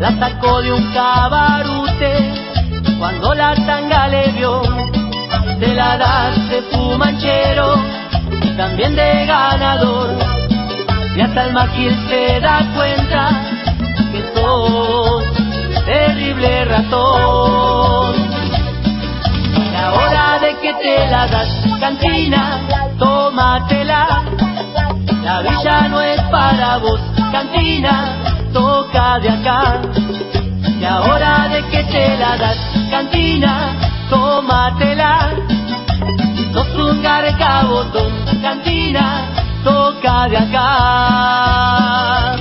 la sacó de un cabarute. Cuando la tanga le vio, te la das de fumanchero y también de ganador. Y hasta el maquil se da cuenta que sos terrible ratón. Y ahora de que te la das, cantina, tómatela. La villa no es para vos, cantina, toca de acá. Y ahora de que te la das, cantina, tómatela. Sos un garcabotón, cantina, toca de acá.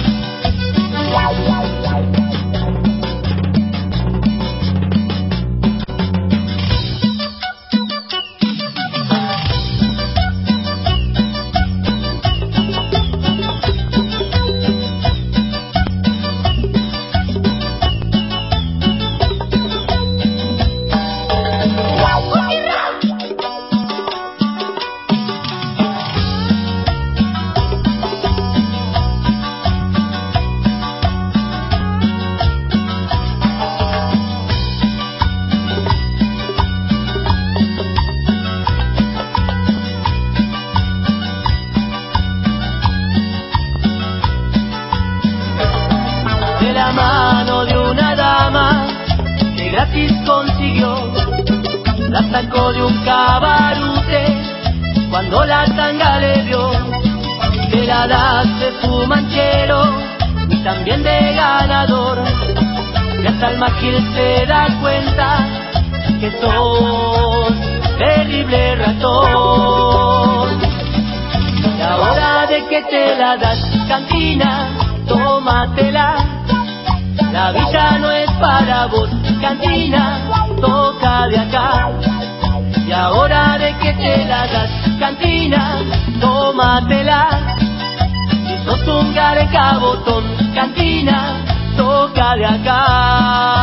De la mano de una dama que gratis consiguió, la sacó de un cabarute. Cuando la tanga le vio, te la das de fumanchero y también de ganador. Y hasta el maquil se da cuenta que sos terrible ratón. Y ahora de que te la das, cantina, tómatela. La villa no es para vos, cantina, toca de acá. Y ahora de que te la das, cantina, tómatela. Si sos un garcabotón, cantina, toca de acá.